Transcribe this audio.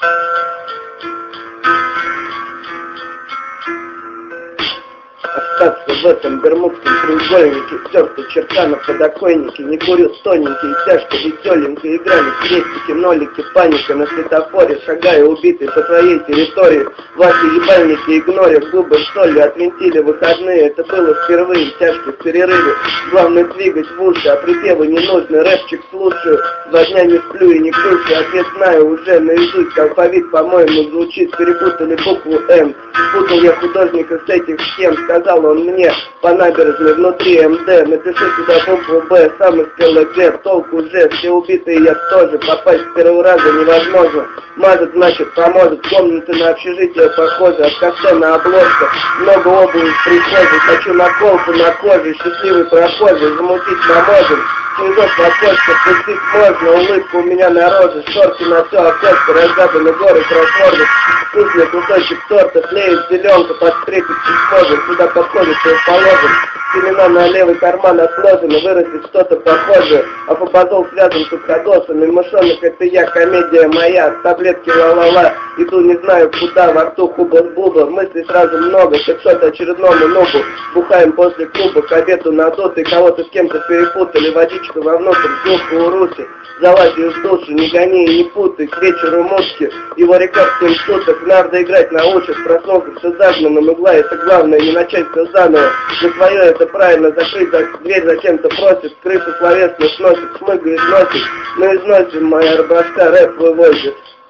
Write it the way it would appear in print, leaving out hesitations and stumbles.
Остаться в этом бермудском треугольнике, стерта черта на подоконнике, не курю тоненький и тяжко, веселенько играли крестики, нолики, паника на светофоре, шагая убитый по своей территории. Ваши ебальники игнорят губы солью, отвинтили выходные, это было впервые, тяжко в перерыве. Главное двигать в уши, а припевы не нужны, рэпчик слушаю, 2 дня не сплю и не кручу, ответ знаю уже наизусть, алфавит, по-моему, звучит, перепутали букву М. Спутал я художника с этих схем, сказал он мне по набережной внутри МД, напиши сюда букву Б, сам искал где, толку уже, все убитые я тоже, попасть с первого раза невозможно, мазать значит поможет, комнаты на общежитие похожи, от кафе на обложка, много обуви в прихожей, хочу наколку на коже, счастливый прохожий, замутить поможем. Снежок в окошко, пустить можно, улыбка у меня на роже, шорты на все окошко, разгаданы горы кроссвордов, вкусный кусочек торта, клеит зеленка, под скрепит чуть сюда подходит положим, семена на левый карман отложены, вырастет что-то похожее, а фопозол связан с ходосами, мышонок это я, комедия моя, таблетки ла-ла-ла, иду не знаю куда, во рту хуба-буба, мыслей сразу много, как что-то очередному ногу, бухаем после клуба, к обеду надутый, кого-то с кем-то перепутали, водичку вовнутрь, звук у руси, залази в душу, не гони и не путай, к вечеру мушки, его рекорд 7 суток, надо играть научат, проснулся все загнанным, игла, это главное, не начать все заново, за свое это правильно, закрыть дверь зачем-то просит, крышу словесно сносит, шмыгает, носит, но износим моя башка рэп вывозит.